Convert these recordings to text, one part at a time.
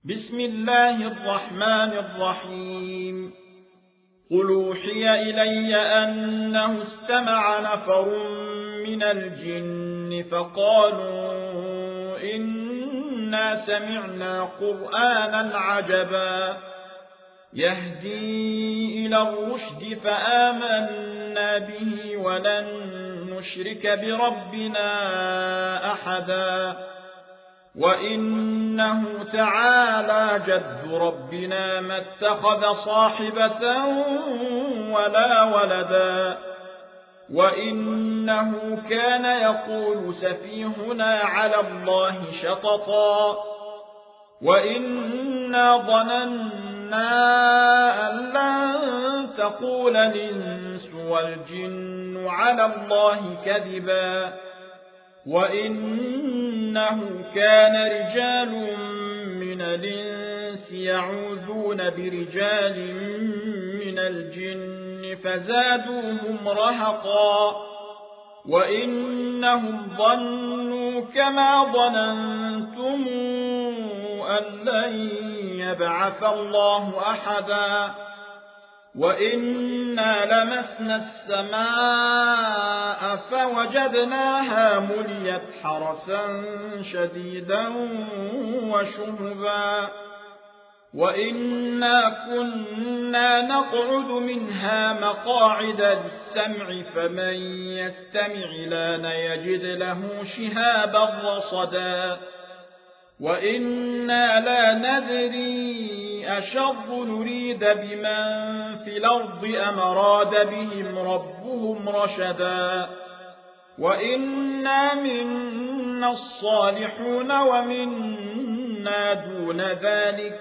بسم الله الرحمن الرحيم قل أوحي إلي أنه استمع نفر من الجن فقالوا إنا سمعنا قرآنا عجبا يهدي إلى الرشد فآمنا به ولن نشرك بربنا أحدا وإنه تعالى جد ربنا ما اتخذ صاحبة ولا ولدا وإنه كان يقول سفيهنا على الله شططا وإنا ظننا أن لن تقول الإنس والجن على الله كذبا وإنه كان رجال من الإنس يعوذون برجال من الجن فزادوهم رهقا وإنهم ظنوا كما ظننتم أن لن يبعث الله أحدا وإنا لمسنا السماء فوجدناها مليت حرسا شديدا وشهبا وإنا كنا نقعد منها مقاعد للسمع فمن يستمع لان يجد له شهابا رصدا وإنا لا ندري أشر نريد بمن في الأرض أم أراد بهم ربهم رشدا وإنا منا الصالحون ومنا دون ذلك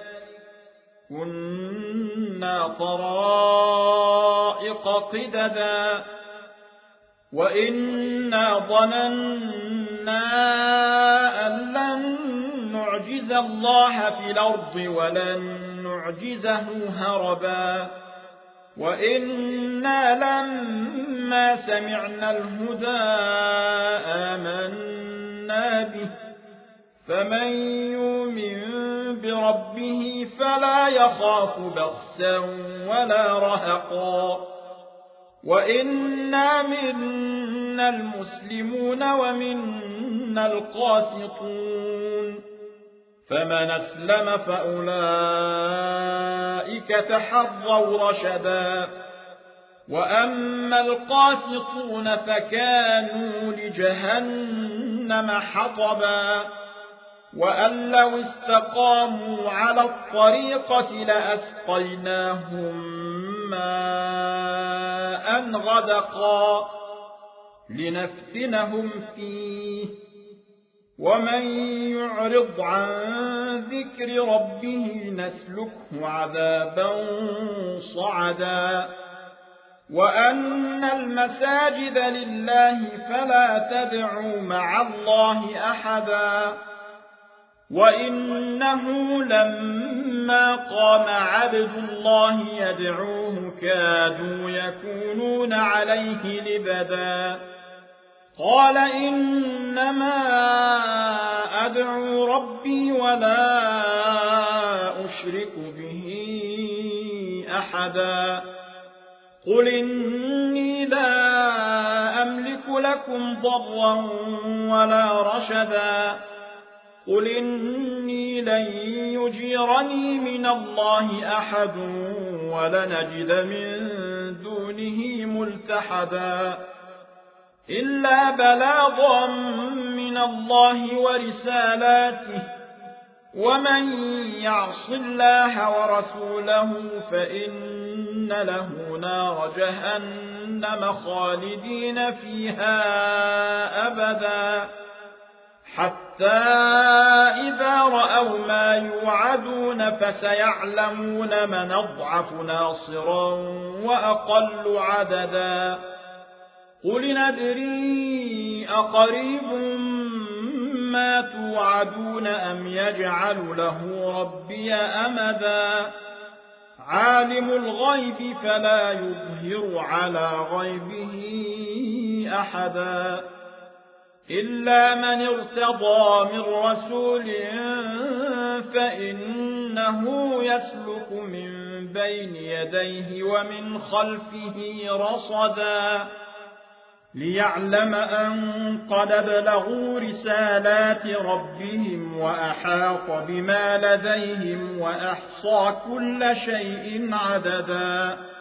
كنا طرائق قددا وإنا ظننا أن لن نعجز الله في الأرض ولن نعجزه هربا وإنا لما سمعنا الهدى آمنا به فمن يؤمن بربه فلا يخاف بخسا ولا رهقا وإنا منا المسلمون ومنا القاسطون فمن أسلم فأولئك تحروا رشدا وأما القاسطون فكانوا لجهنم حطبا وأن لو استقاموا على الطريقة لأسقيناهم ماء غدقا لنفتنهم فيه ومن يعرض عن ذكر ربه نسلكه عذابا صعدا وأن المساجد لله فلا تدعوا مع الله أحدا وإنه لما قام عبد الله يدعوه كادوا يكونون عليه لبدا قال إنما أدعو ربي ولا أشرك به أحدا قل إني لا أملك لكم ضرا ولا رشدا قل إني لن يجيرني من الله أحد ولنجد من دونه ملتحدا إلا بلاغا من الله ورسالاته ومن يعص الله ورسوله فإن له نار جهنم خالدين فيها أبدا حتى إذا رأوا ما يوعدون فسيعلمون من أضعف ناصرا وأقل عددا قل ندري أقريب ما توعدون أم يجعل له ربي أمدا عالم الغيب فلا يظهر على غيبه أحدا إلا من ارتضى من رسول فإنه يسلك من بين يديه ومن خلفه رصدا ليعلم أن قد ابلغوا رسالات ربهم وأحاط بما لديهم وأحصى كل شيء عددا